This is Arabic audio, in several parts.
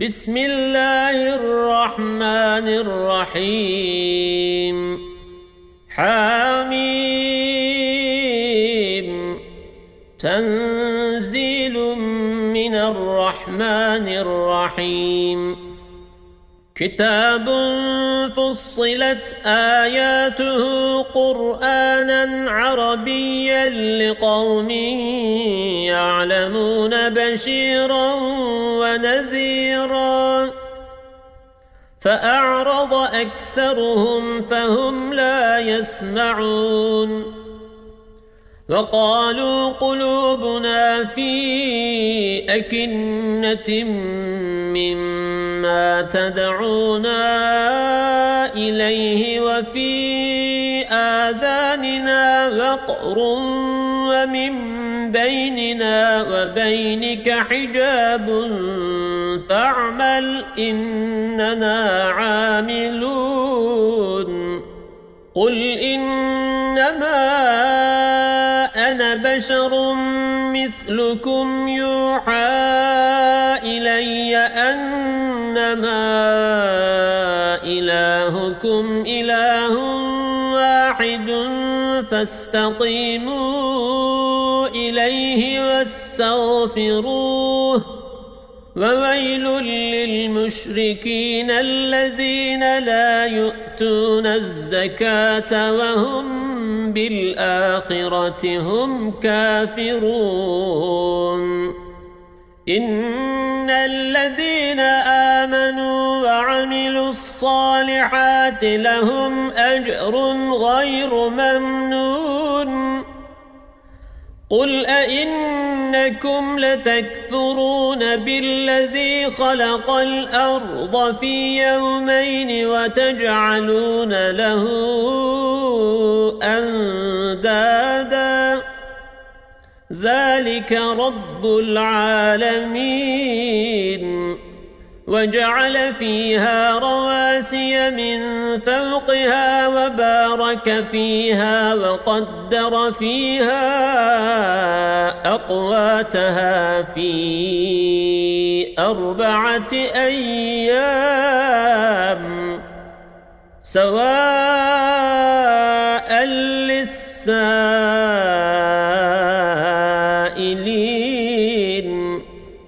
بسم الله الرحمن الرحيم حميم تنزيل من الرحمن الرحيم كتاب فصلت آياته قرآنا عربيا لقوم يعلمون بشيرا ونذيرا فأعرض أكثرهم فهم لا يسمعون وقالوا قلوبنا في أكنة مما تدعونا إليه وفي آذاننا وقر ومن بيننا وبينك حجاب فاعمل إننا عاملون قل إنما أنا بشر مثلكم يوحى إلي أنما إلهكم إله واحد فاستقيموا إليه واستغفروه وويل للمشركين الذين لا يؤتون الزكاة وهم بالآخرة هم كافرون إن الذين آمنوا وعملوا الصالحات لهم أجر غير ممنون قل أئنكم لتكفرون بالذي خلق الأرض في يومين وتجعلون له أندادا ذلك رب العالمين وجعل فيها رواسي من فوقها وبارك فيها وقدر فيها أقواتها في 4 أيام سواء للسائلين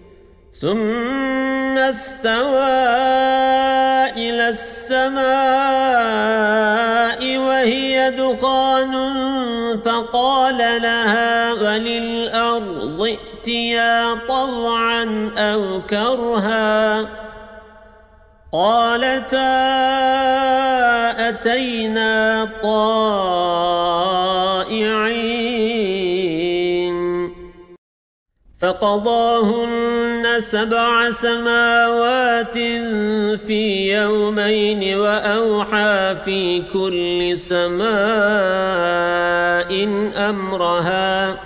ثم استوى إلى السماء وهي دخان فقال لها وللأرض ائتيا طوعا أو كرها قالتا أتينا طائعين فقضاهن 7 سماوات في يومين وأوحى في كل سماء أمرها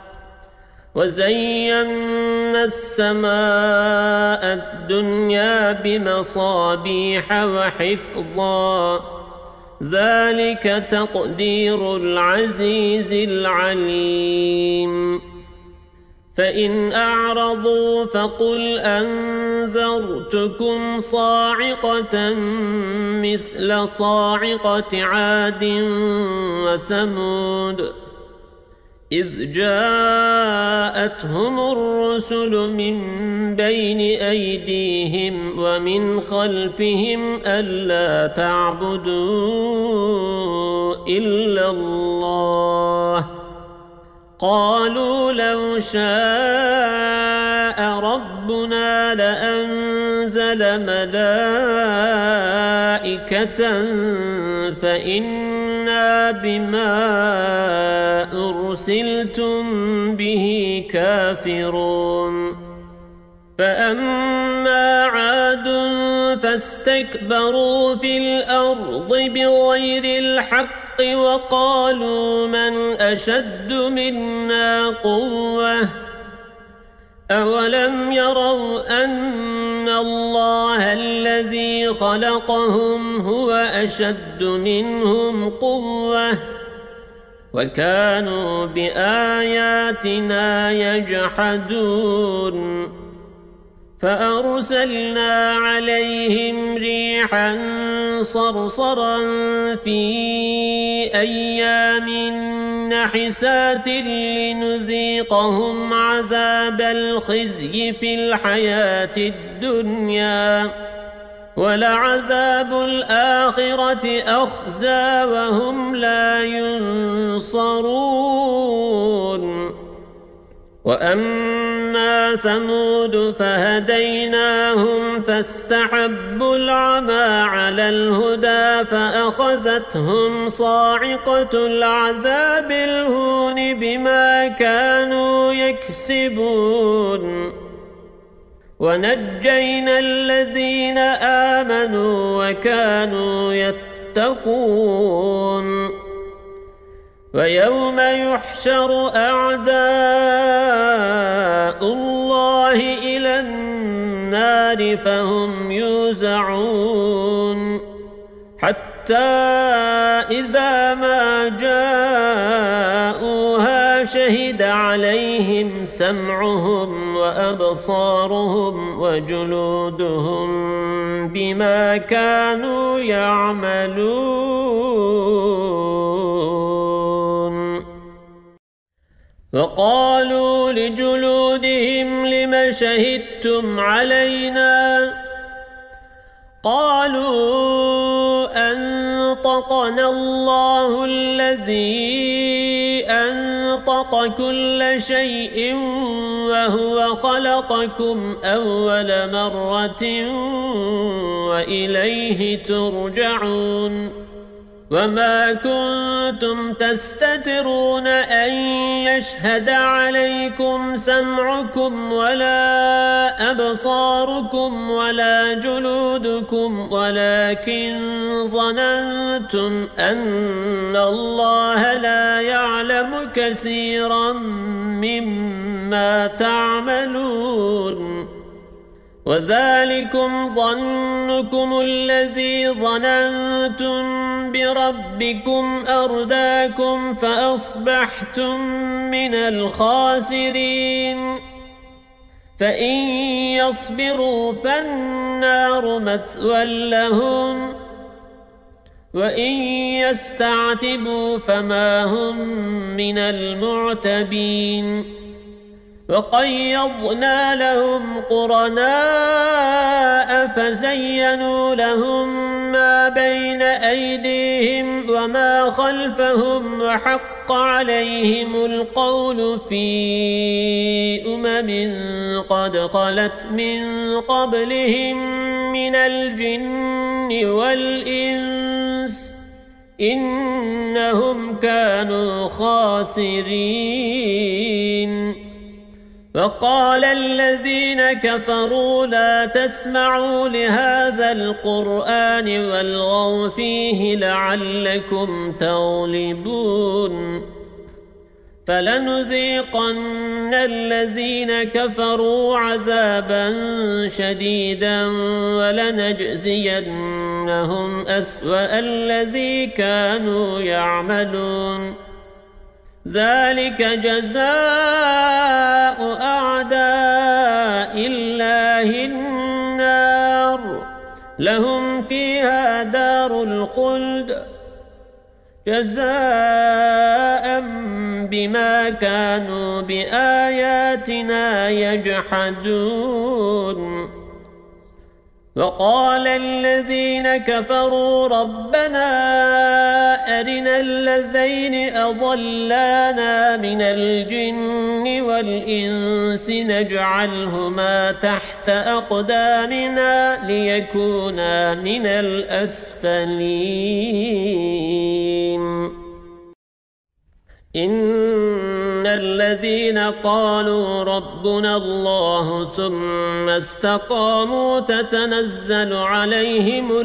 وزينا السماء الدنيا بمصابيح وحفظا ذلك تقدير العزيز العليم فإن أعرضوا فقل أنذرتكم صاعقة مثل صاعقة عاد وثمود إذ جاءتهم الرسل من بين أيديهم ومن خلفهم ألا تعبدوا إلا الله قالوا لو شاء ربنا لأنزل ملائكة فإنا بما أرسلتم به كافرون فأما عاد فاستكبروا في الأرض بغير الحق وقالوا من أشد منا قوة أولم يروا أن الله الذي خلقهم هو أشد منهم قوة وكانوا بآياتنا يجحدون فأرسلنا عليهم ريحا صرصرا في أيام نحسات لنذيقهم عذاب الخزي في الحياة الدنيا ولعذاب الآخرة أخزى وهم لا ينصرون وأما ثمود فهديناهم فاستحبوا العمى على الهدى فأخذتهم صاعقة العذاب الهون بما كانوا يكسبون ونجينا الذين آمنوا وكانوا يتقون ويوم يحشر أعداء الله إلى النار فهم يوزعون حتى إذا ما جاءوها شهد عليهم سمعهم وأبصارهم وجلودهم بما كانوا يعملون وقالوا لجلودهم لم شهدتم علينا قالوا أنطقنا الله الذي أنطق كل شيء وهو خلقكم أول مرة وإليه ترجعون وما كنتم تستترون أن يشهد عليكم سمعكم ولا أبصاركم ولا جلودكم ولكن ظننتم أن الله لا يعلم كثيرا مما تعملون وذلكم ظنكم الذي ظننتم بربكم أرداكم فأصبحتم من الخاسرين فإن يصبروا فالنار مثوى لهم وإن يستعتبوا فما هم من المعتبين وقيضنا لهم قرناء فزينوا لهم ما بين أيديهم وما خلفهم وحق عليهم القول في قد خلت من قبلهم من الجن والإنس إنهم كانوا خاسرين وقال الذين كفروا لا تسمعوا لهذا القرآن والغوا فيه لعلكم تغلبون فلنذيقن الذين كفروا عذابا شديدا ولنجزينهم أسوأ الذي كانوا يعملون ذلك جزاء أعداء الله النار لهم فيها دار الخلد جزاء بما كانوا بآياتنا يجحدون وقال الذين كفروا ربنا أرنا الذين أضلانا من الجن والإنس نجعلهما تحت أقدامنا ليكونا من الأسفلين إن الذين قالوا ربنا الله ثم استقاموا تتنزل عليهم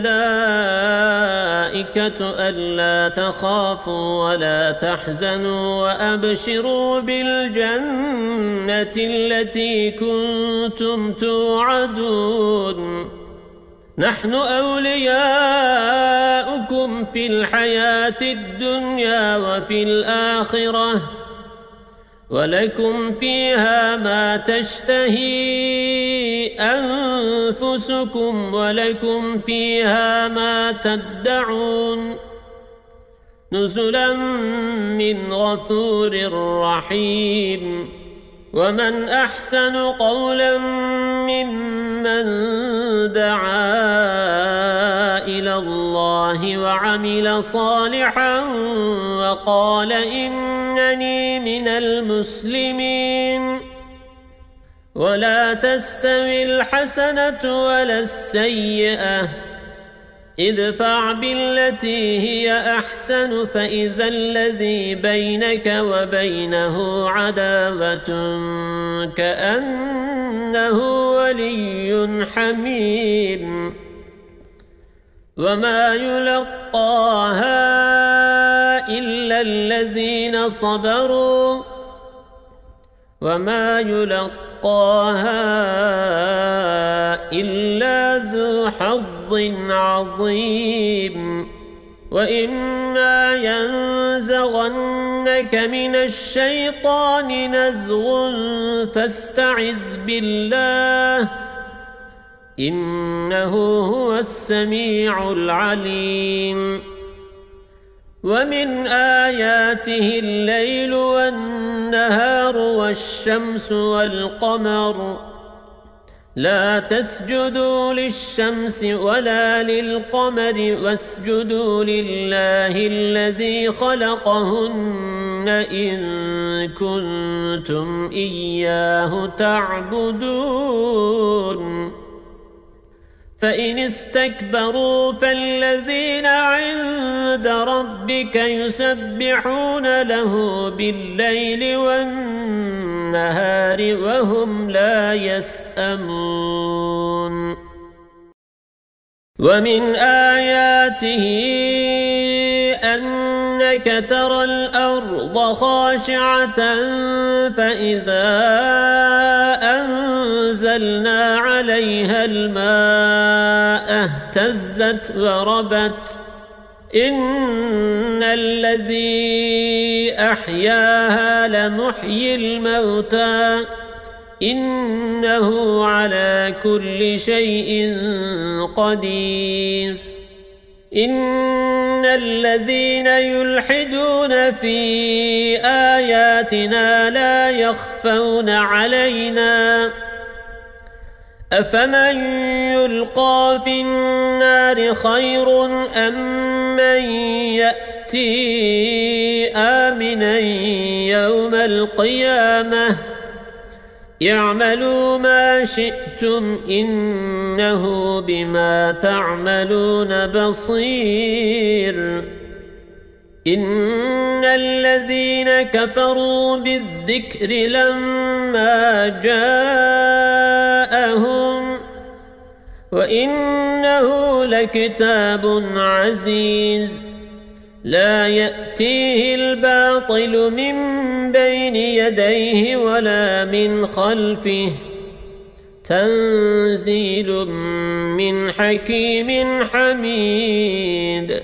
الملائكة ألا تخافوا ولا تحزنوا وأبشروا بالجنة التي كنتم توعدون نحن أولياؤكم في الحياة الدنيا وفي الآخرة ولكم فيها ما تشتهي أنفسكم ولكم فيها ما تدعون نزلا من غفور رحيم ومن أحسن قولا ممن دعا إلى الله وعمل صالحا وقال إنني من المسلمين ولا تستوي الحسنة ولا السيئة ادفع بالتي هي أحسن فإذا الذي بينك وبينه عداوة كأنه ولي حميم وما يلقاها إلا الذين صبروا وما يلقاها إلا ذو حظ عظيم وإما ينزغنك من الشيطان نزغ فاستعذ بالله إنه هو السميع العليم ومن آياته الليل والنهار والشمس والقمر لا تسجدوا للشمس ولا للقمر واسجدوا لله الذي خلقهن إن كنتم إياه تعبدون فإن استكبروا فالذين عند ربك يسبحون له بالليل والنهار وهم لا يسأمون ومن آياته أنك ترى الأرض خاشعة فإذا أنزلنا عليها الماء اهتزت وربت إن الذي أحياها لمحيي الموتى إنه على كل شيء قدير إن الذين يلحدون في آياتنا لا يخفون علينا أفمن يلقى في النار خير أم من يأتي آمنا يوم القيامة اعملوا ما شئتم إنه بما تعملون بصير إن الذين كفروا بالذكر لما جاءهم وإنه لكتاب عزيز لا يأتيه الباطل من بين يديه ولا من خلفه تنزيل من حكيم حميد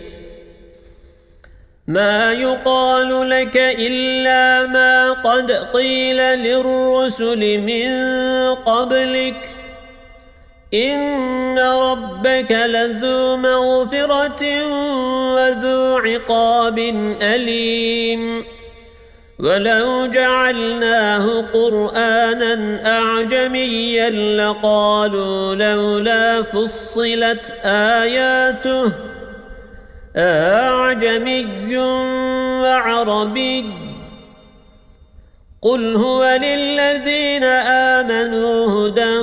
ما يقال لك إلا ما قد قيل للرسل من قبلك إن ربك لذو مغفرة وذو عقاب أليم ولو جعلناه قرآنا أعجميا لقالوا لولا فصلت آياته أعجمي وعربي قل هو للذين آمنوا هدى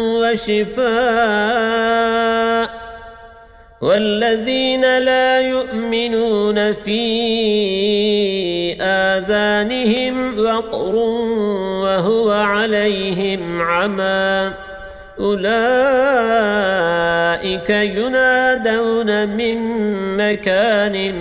وشفاء والذين لا يؤمنون في آذانهم وقر وهو عليهم عمى أولئك ينادون من مكان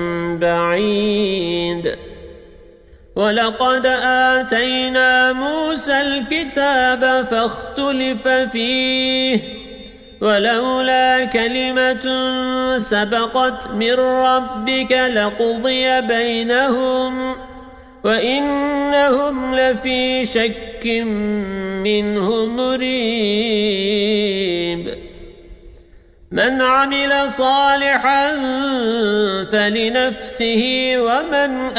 بعيد ولقد آتينا موسى الكتاب فاختلف فيه ولولا كلمة سبقت من ربك لقضي بينهم وإنهم لفي شك منه مريب من عمل صالحا فلنفسه ومن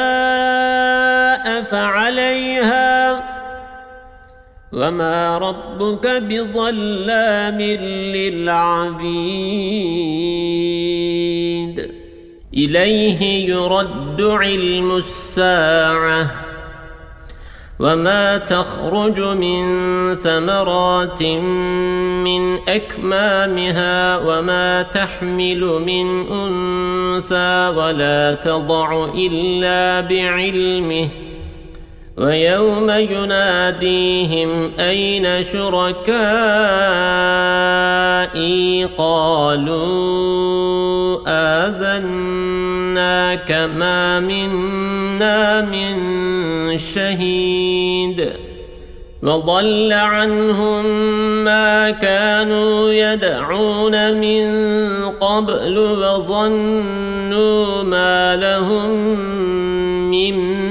أساء فعليها وما ربك بظلام للعبيد إليه يرد علم الساعة وما تخرج من ثمرات من أكمامها وما تحمل من أنثى ولا تضع إلا بعلمه ويوم يناديهم أين شركائي قالوا آذناك ما منا من شهيد وضل عنهم ما كانوا يدعون من قبل وظنوا ما لهم من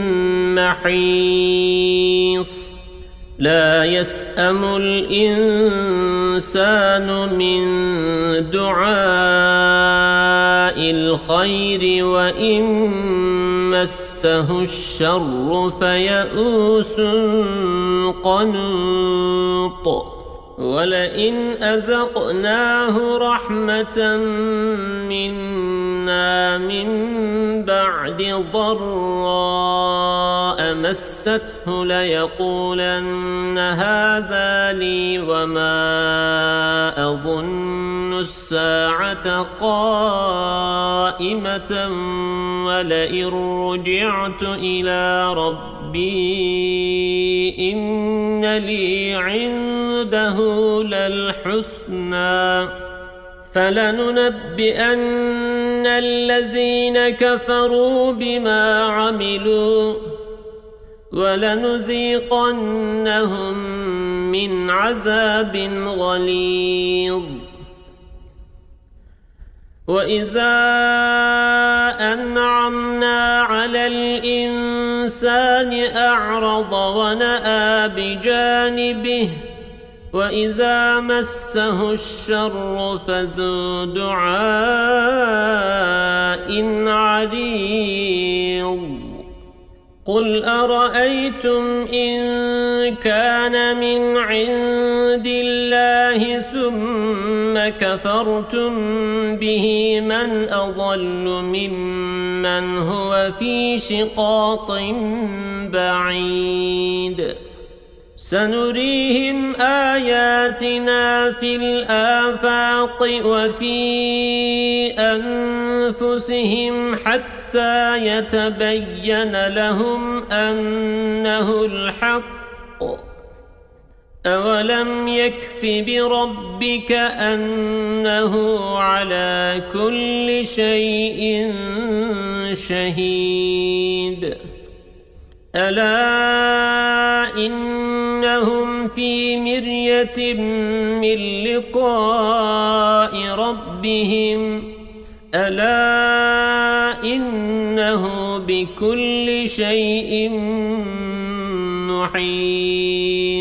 محيص لا يسأم الإنسان من دعاء الخير وإن مسه الشر فيئوس قنوط ولئن أذقناه رحمة منا من بعد ضراء مسته ليقولن هذا لي وما أظن الساعة قائمة ولئن رجعت إلى ربي إن لي عنده للحسنى فلننبئن الذين كفروا بما عملوا ولنذيقنهم من عذاب غليظ وإذا أنعمنا على الإنسان أعرض ونأى بجانبه وإذا مسه الشر فذو دعاء عريض قل أرأيتم إن كان من عند الله ثم كفرتم به من أضل ممن هو في شقاق بعيد سنريهم آياتنا في الآفاق وفي أنفسهم حتى يتبين لهم أنه الحق أولم يكف بربك أنه على كل شيء شهيد ألا إنهم في مرية من لقاء ربهم ألا إنه بكل شيء محيط